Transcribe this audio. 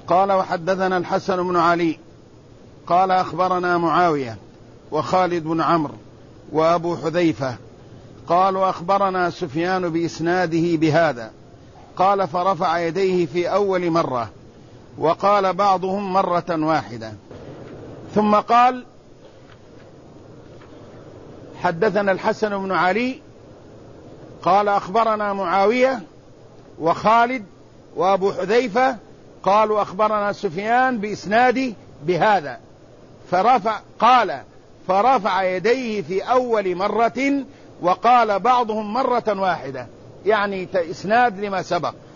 قال وحدثنا الحسن بن علي قال أخبرنا معاوية وخالد بن عمرو وأبو حذيفة قالوا أخبرنا سفيان بإسناده بهذا قال فرفع يديه في أول مرة وقال بعضهم مرة واحدة. ثم قال حدثنا الحسن بن علي قال أخبرنا معاوية وخالد وأبو حذيفة قالوا أخبرنا سفيان بإسناده بهذا فرفع يديه في أول مرة وقال بعضهم مرة واحدة، يعني إسناد لما سبق.